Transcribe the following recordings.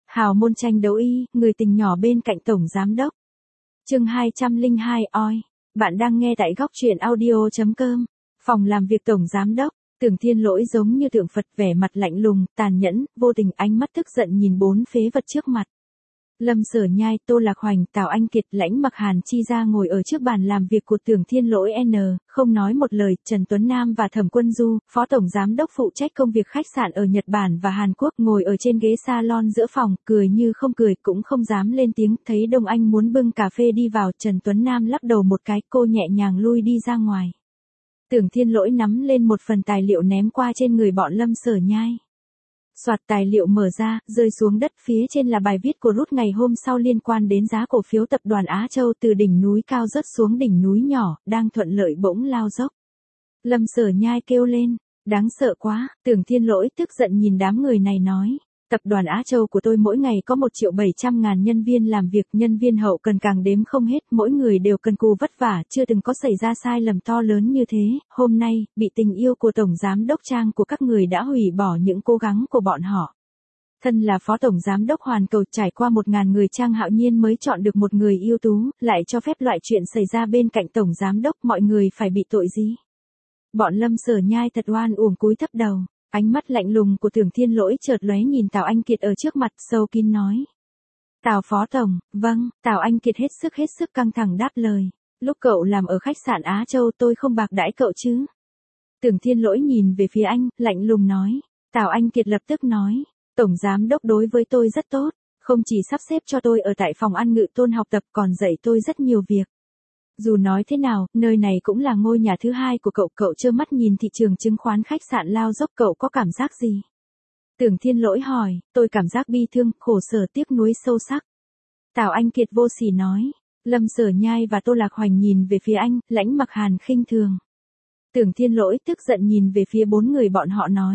Hào môn tranh đấu y, người tình nhỏ bên cạnh tổng giám đốc. Chương 202 oi. Bạn đang nghe tại góc truyện audio.com. Phòng làm việc tổng giám đốc, Tưởng Thiên Lỗi giống như tượng Phật, vẻ mặt lạnh lùng, tàn nhẫn, vô tình, ánh mắt tức giận nhìn bốn phế vật trước mặt. Lâm Sở Nhai, Tô Lạc Hoành, Tào Anh Kiệt, Lãnh Mặc Hàn chi ra ngồi ở trước bàn làm việc của Tưởng Thiên Lỗi không nói một lời. Trần Tuấn Nam và Thẩm Quân Du, phó tổng giám đốc phụ trách công việc khách sạn ở Nhật Bản và Hàn Quốc, ngồi ở trên ghế salon giữa phòng, cười như không cười, cũng không dám lên tiếng. Thấy Đông Anh muốn bưng cà phê đi vào, Trần Tuấn Nam lắc đầu một cái, cô nhẹ nhàng lui đi ra ngoài. Tưởng Thiên Lỗi nắm lên một phần tài liệu ném qua trên người bọn Lâm Sở Nhai. Soạt, tài liệu mở ra, rơi xuống đất, phía trên là bài viết của Rút ngày hôm sau liên quan đến giá cổ phiếu tập đoàn Á Châu, từ đỉnh núi cao rớt xuống đỉnh núi nhỏ, đang thuận lợi bỗng lao dốc. Lâm Sở Nhai kêu lên, đáng sợ quá. Tưởng Thiên Lỗi tức giận nhìn đám người này nói, tập đoàn Á Châu của tôi mỗi ngày có 1.700.000 nhân viên làm việc, nhân viên hậu cần càng đếm không hết, mỗi người đều cần cù vất vả, chưa từng có xảy ra sai lầm to lớn như thế. Hôm nay, bị tình yêu của tổng giám đốc Trang của các người đã hủy bỏ những cố gắng của bọn họ. Thân là phó tổng giám đốc Hoàn Cầu, trải qua 1.000 người, Trang Hạo Nhiên mới chọn được một người ưu tú, lại cho phép loại chuyện xảy ra bên cạnh tổng giám đốc, mọi người phải bị tội gì? Bọn Lâm Sở Nhai thật oan uổng cúi thấp đầu. Ánh mắt lạnh lùng của Tưởng Thiên Lỗi chợt lóe nhìn Tào Anh Kiệt ở trước mặt, sâu kín nói. Tào phó tổng, vâng. Tào Anh Kiệt hết sức căng thẳng đáp lời. Lúc cậu làm ở khách sạn Á Châu tôi không bạc đãi cậu chứ? Tưởng Thiên Lỗi nhìn về phía anh, lạnh lùng nói. Tào Anh Kiệt lập tức nói. Tổng giám đốc đối với tôi rất tốt, không chỉ sắp xếp cho tôi ở tại phòng ăn Ngự Tôn học tập, còn dạy tôi rất nhiều việc. Dù nói thế nào, nơi này cũng là ngôi nhà thứ hai của cậu trơ mắt nhìn thị trường chứng khoán khách sạn lao dốc, cậu có cảm giác gì? Tưởng Thiên Lỗi hỏi, tôi cảm giác bi thương, khổ sở, tiếc nuối sâu sắc. Tào Anh Kiệt vô sỉ nói. Lâm Sở Nhai và Tô Lạc Hoành nhìn về phía anh, Lãnh Mặc Hàn khinh thường. Tưởng Thiên Lỗi tức giận nhìn về phía bốn người bọn họ nói.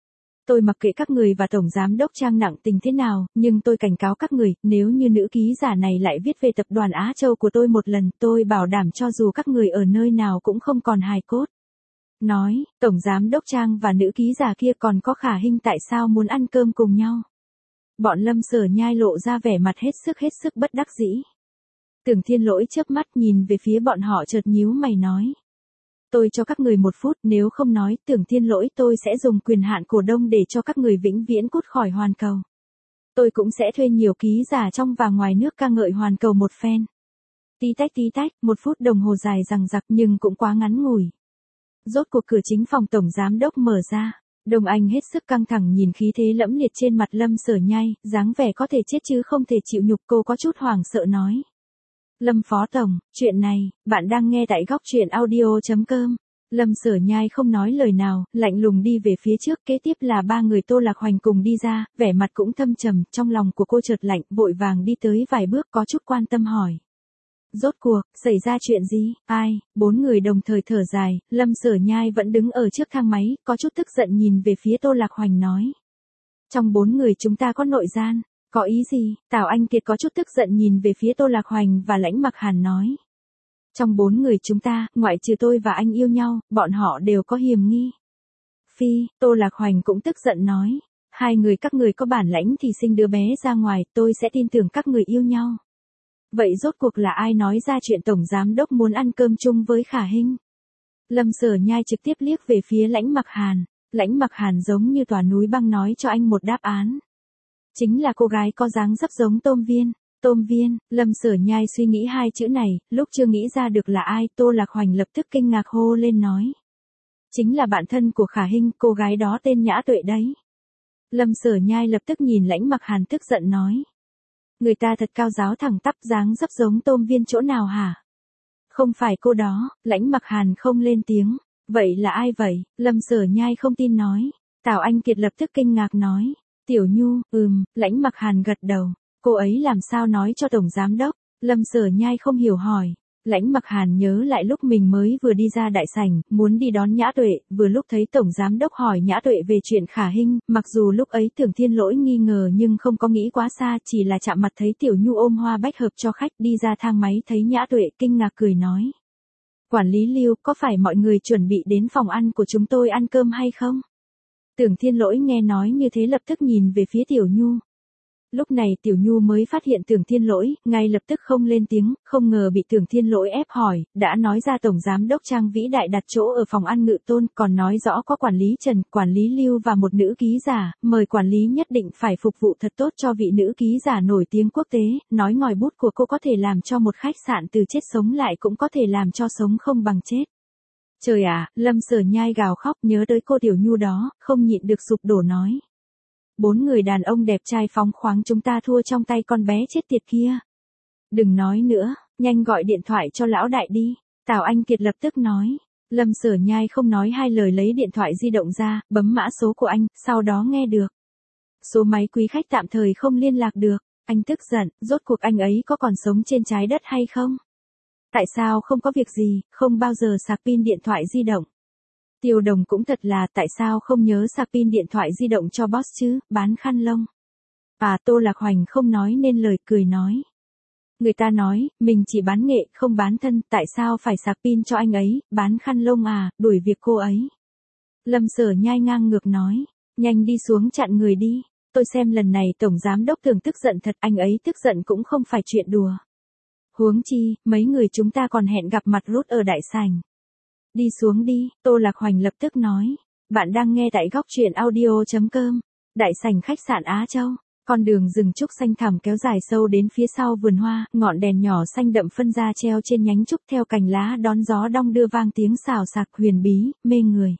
Tôi mặc kệ các người và tổng giám đốc Trang nặng tình thế nào, nhưng tôi cảnh cáo các người, nếu như nữ ký giả này lại viết về tập đoàn Á Châu của tôi một lần, tôi bảo đảm cho dù các người ở nơi nào cũng không còn hài cốt. Nói, tổng giám đốc Trang và nữ ký giả kia còn có Khả Hinh tại sao muốn ăn cơm cùng nhau? Bọn Lâm Sở Nhai lộ ra vẻ mặt hết sức bất đắc dĩ. Tưởng Thiên Lỗi chớp mắt nhìn về phía bọn họ, chợt nhíu mày nói. Tôi cho các người 1 phút, nếu không nói, Tưởng Thiên Lỗi, tôi sẽ dùng quyền hạn cổ đông để cho các người vĩnh viễn cút khỏi Hoàn Cầu. Tôi cũng sẽ thuê nhiều ký giả trong và ngoài nước ca ngợi Hoàn Cầu một phen. Tí tách, 1 phút đồng hồ dài dằng dặc nhưng cũng quá ngắn ngủi. Rốt cuộc cửa chính phòng tổng giám đốc mở ra. Đồng Anh hết sức căng thẳng nhìn khí thế lẫm liệt trên mặt Lâm Sở Nhai, dáng vẻ có thể chết chứ không thể chịu nhục, cô có chút hoảng sợ nói. Lâm phó tổng, chuyện này, bạn đang nghe tại góc truyện audio.com. Lâm Sở Nhai không nói lời nào, lạnh lùng đi về phía trước, kế tiếp là 3 người Tô Lạc Hoành cùng đi ra, vẻ mặt cũng thâm trầm, trong lòng của cô chợt lạnh, vội vàng đi tới vài bước, có chút quan tâm hỏi. Rốt cuộc, xảy ra chuyện gì? Ai? 4 người đồng thời thở dài, Lâm Sở Nhai vẫn đứng ở trước thang máy, có chút tức giận nhìn về phía Tô Lạc Hoành nói. Trong 4 người chúng ta có nội gian. Có ý gì? Tào Anh Kiệt có chút tức giận nhìn về phía Tô Lạc Hoành và Lãnh Mặc Hàn nói. Trong 4 người chúng ta, ngoại trừ tôi và anh yêu nhau, bọn họ đều có hiềm nghi. Phi, Tô Lạc Hoành cũng tức giận nói. 2 người các người có bản lãnh thì sinh đứa bé ra ngoài, tôi sẽ tin tưởng các người yêu nhau. Vậy rốt cuộc là ai nói ra chuyện tổng giám đốc muốn ăn cơm chung với Khả Hinh? Lâm Sở Nhai trực tiếp liếc về phía Lãnh Mặc Hàn. Lãnh Mặc Hàn giống như tòa núi băng nói cho anh một đáp án. Chính là cô gái có dáng dấp giống Tôm Viên. Tôm Viên, Lâm Sở Nhai suy nghĩ 2 chữ này, lúc chưa nghĩ ra được là ai, Tô Lạc Hoành lập tức kinh ngạc hô lên nói. Chính là bạn thân của Khả Hinh, cô gái đó tên Nhã Tuệ đấy. Lâm Sở Nhai lập tức nhìn Lãnh Mặc Hàn tức giận nói. Người ta thật cao giáo thẳng tắp, dáng dấp giống Tôm Viên chỗ nào hả? Không phải cô đó. Lãnh Mặc Hàn không lên tiếng. Vậy là ai vậy? Lâm Sở Nhai không tin nói. Tào Anh Kiệt lập tức kinh ngạc nói. Tiểu Nhu, Lãnh Mặc Hàn gật đầu. Cô ấy làm sao nói cho tổng giám đốc? Lâm Sở Nhai không hiểu hỏi. Lãnh Mặc Hàn nhớ lại lúc mình mới vừa đi ra đại sảnh, muốn đi đón Nhã Tuệ, vừa lúc thấy tổng giám đốc hỏi Nhã Tuệ về chuyện Khả Hinh, mặc dù lúc ấy Tưởng Thiên Lỗi nghi ngờ nhưng không có nghĩ quá xa, chỉ là chạm mặt thấy Tiểu Nhu ôm hoa bách hợp cho khách, đi ra thang máy thấy Nhã Tuệ, kinh ngạc cười nói. Quản lý Lưu, có phải mọi người chuẩn bị đến phòng ăn của chúng tôi ăn cơm hay không? Tưởng Thiên Lỗi nghe nói như thế lập tức nhìn về phía Tiểu Nhu. Lúc này Tiểu Nhu mới phát hiện Tưởng Thiên Lỗi, ngay lập tức không lên tiếng, không ngờ bị Tưởng Thiên Lỗi ép hỏi, đã nói ra Tổng Giám đốc Trang vĩ đại đặt chỗ ở phòng ăn Ngự Tôn, còn nói rõ có quản lý Trần, quản lý Lưu và một nữ ký giả, mời quản lý nhất định phải phục vụ thật tốt cho vị nữ ký giả nổi tiếng quốc tế, nói ngòi bút của cô có thể làm cho một khách sạn từ chết sống lại cũng có thể làm cho sống không bằng chết. Trời ạ, Lâm Sở Nhai gào khóc nhớ tới cô Tiểu Nhu đó, không nhịn được sụp đổ nói. 4 người đàn ông đẹp trai phóng khoáng chúng ta thua trong tay con bé chết tiệt kia. Đừng nói nữa, nhanh gọi điện thoại cho lão đại đi. Tào Anh Kiệt lập tức nói. Lâm Sở Nhai không nói hai lời lấy điện thoại di động ra, bấm mã số của anh, sau đó nghe được. Số máy quý khách tạm thời không liên lạc được. Anh tức giận, rốt cuộc anh ấy có còn sống trên trái đất hay không? Tại sao không có việc gì, không bao giờ sạc pin điện thoại di động? Tiêu Đồng cũng thật là, tại sao không nhớ sạc pin điện thoại di động cho boss chứ, bán khăn lông. Tô Lạc Hoành không nói nên lời, cười nói. Người ta nói, mình chỉ bán nghệ, không bán thân, tại sao phải sạc pin cho anh ấy, bán khăn lông à, đuổi việc cô ấy. Lâm Sở Nhai ngang ngược nói, nhanh đi xuống chặn người đi, tôi xem lần này Tổng Giám đốc Tưởng tức giận thật, anh ấy tức giận cũng không phải chuyện đùa. Huống chi, mấy người chúng ta còn hẹn gặp mặt rút ở đại sảnh. Đi xuống đi, Tô Lạc Hoành lập tức nói. Bạn đang nghe tại góc truyện audio.com. Đại sảnh khách sạn Á Châu. Con đường rừng trúc xanh thẳm kéo dài sâu đến phía sau vườn hoa, ngọn đèn nhỏ xanh đậm phân ra treo trên nhánh trúc theo cành lá đón gió đong đưa vang tiếng xào xạc huyền bí, mê người.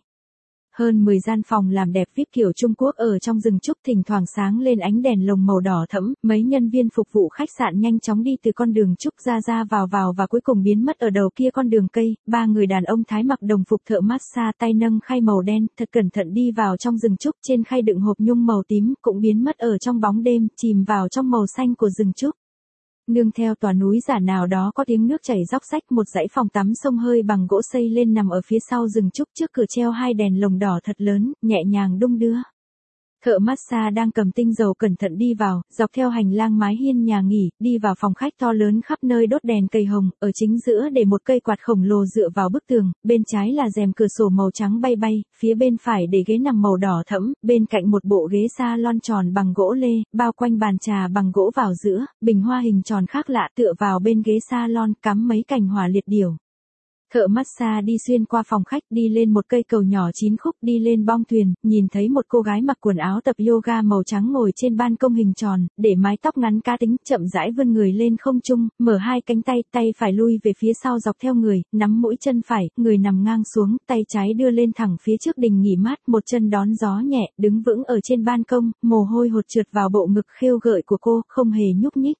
Hơn 10 gian phòng làm đẹp VIP kiểu Trung Quốc ở trong rừng trúc thỉnh thoảng sáng lên ánh đèn lồng màu đỏ thẫm, mấy nhân viên phục vụ khách sạn nhanh chóng đi từ con đường trúc ra vào và cuối cùng biến mất ở đầu kia con đường cây, 3 người đàn ông thái mặc đồng phục thợ massage tay nâng khay màu đen, thật cẩn thận đi vào trong rừng trúc, trên khay đựng hộp nhung màu tím, cũng biến mất ở trong bóng đêm, chìm vào trong màu xanh của rừng trúc. Nương theo tòa núi giả nào đó có tiếng nước chảy róc rách, một dãy phòng tắm xông hơi bằng gỗ xây lên nằm ở phía sau rừng trúc, trước cửa treo 2 đèn lồng đỏ thật lớn, nhẹ nhàng đung đưa. Thợ massage đang cầm tinh dầu cẩn thận đi vào, dọc theo hành lang mái hiên nhà nghỉ, đi vào phòng khách to lớn khắp nơi đốt đèn cây hồng, ở chính giữa để một cây quạt khổng lồ dựa vào bức tường, bên trái là rèm cửa sổ màu trắng bay bay, phía bên phải để ghế nằm màu đỏ thẫm, bên cạnh một bộ ghế salon tròn bằng gỗ lê, bao quanh bàn trà bằng gỗ vào giữa, bình hoa hình tròn khác lạ tựa vào bên ghế salon, cắm mấy cành hỏa liệt điểu. Thợ massage đi xuyên qua phòng khách, đi lên một cây cầu nhỏ 9 khúc, đi lên bong thuyền, nhìn thấy một cô gái mặc quần áo tập yoga màu trắng ngồi trên ban công hình tròn, để mái tóc ngắn cá tính, chậm rãi vươn người lên không trung, mở 2 cánh tay, tay phải lui về phía sau dọc theo người, nắm mũi chân phải, người nằm ngang xuống, tay trái đưa lên thẳng phía trước đình nghỉ mát, một chân đón gió nhẹ, đứng vững ở trên ban công, mồ hôi hột trượt vào bộ ngực khêu gợi của cô, không hề nhúc nhích.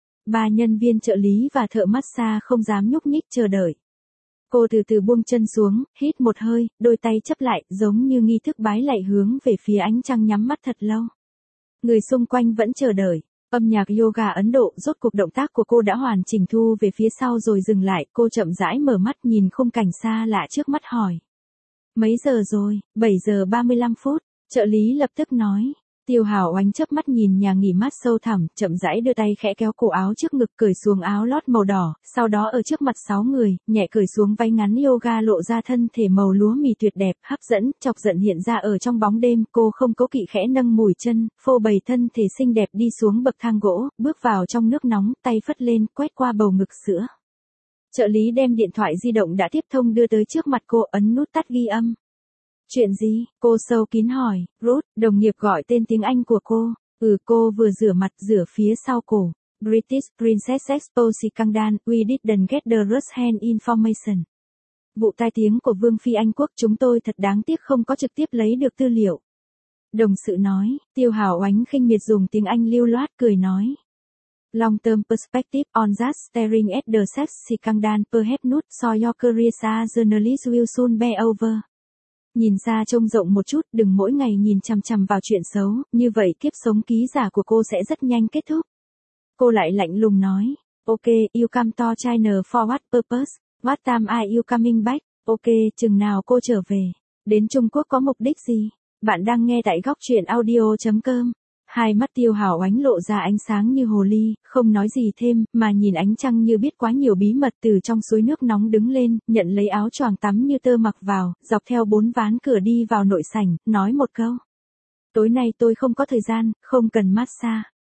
3 nhân viên trợ lý và thợ massage không dám nhúc nhích chờ đợi. Cô từ từ buông chân xuống, hít một hơi, đôi tay chấp lại, giống như nghi thức bái lạy hướng về phía ánh trăng, nhắm mắt thật lâu. Người xung quanh vẫn chờ đợi. Âm nhạc yoga Ấn Độ, rốt cuộc động tác của cô đã hoàn chỉnh, thu về phía sau rồi dừng lại, cô chậm rãi mở mắt nhìn khung cảnh xa lạ trước mắt hỏi. Mấy giờ rồi? 7 giờ 35 phút, trợ lý lập tức nói. Tiêu Hảo Oánh chớp mắt nhìn nhà nghỉ mát sâu thẳm, chậm rãi đưa tay khẽ kéo cổ áo trước ngực, cởi xuống áo lót màu đỏ, sau đó ở trước mặt 6 người, nhẹ cởi xuống váy ngắn yoga, lộ ra thân thể màu lúa mì tuyệt đẹp, hấp dẫn, chọc giận hiện ra ở trong bóng đêm. Cô không cố kỵ khẽ nâng mùi chân, phô bày thân thể xinh đẹp đi xuống bậc thang gỗ, bước vào trong nước nóng, tay phất lên, quét qua bầu ngực sữa. Trợ lý đem điện thoại di động đã tiếp thông đưa tới trước mặt cô, ấn nút tắt ghi âm. Chuyện gì? Cô sâu kín hỏi. Ruth, đồng nghiệp gọi tên tiếng Anh của cô. Cô vừa rửa mặt, rửa phía sau cổ. British Princess Expo Scandal, we didn't get the first hand information. Vụ tai tiếng của Vương phi Anh quốc, chúng tôi thật đáng tiếc không có trực tiếp lấy được tư liệu. Đồng sự nói. Tiêu Hảo Oánh khinh miệt dùng tiếng Anh lưu loát cười nói. Long term perspective on that staring at the sex scandal, perhaps not so your career as a journalist will soon be over. Nhìn xa trông rộng một chút, đừng mỗi ngày nhìn chằm chằm vào chuyện xấu, như vậy kiếp sống ký giả của cô sẽ rất nhanh kết thúc. Cô lại lạnh lùng nói, ok, you come to China for what purpose? What time are you coming back? Ok, chừng nào cô trở về? Đến Trung Quốc có mục đích gì? Bạn đang nghe tại góc truyện audio.com. Hai mắt Tiêu Hảo Oánh lộ ra ánh sáng như hồ ly, không nói gì thêm, mà nhìn ánh trăng như biết quá nhiều bí mật. Từ trong suối nước nóng đứng lên, nhận lấy áo choàng tắm như tơ mặc vào, dọc theo 4 ván cửa đi vào nội sảnh, nói một câu. Tối nay tôi không có thời gian, không cần massage.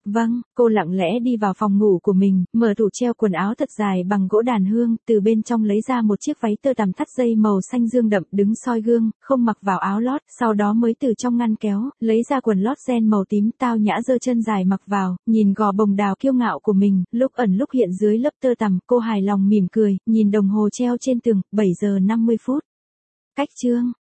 Vâng, cô lặng lẽ đi vào phòng ngủ của mình, mở tủ treo quần áo thật dài bằng gỗ đàn hương, từ bên trong lấy ra một chiếc váy tơ tằm thắt dây màu xanh dương đậm, đứng soi gương, không mặc vào áo lót, sau đó mới từ trong ngăn kéo, lấy ra quần lót ren màu tím tao nhã giơ chân dài mặc vào, nhìn gò bồng đào kiêu ngạo của mình, lúc ẩn lúc hiện dưới lớp tơ tằm, cô hài lòng mỉm cười, nhìn đồng hồ treo trên tường, 7 giờ 50 phút. Cách chương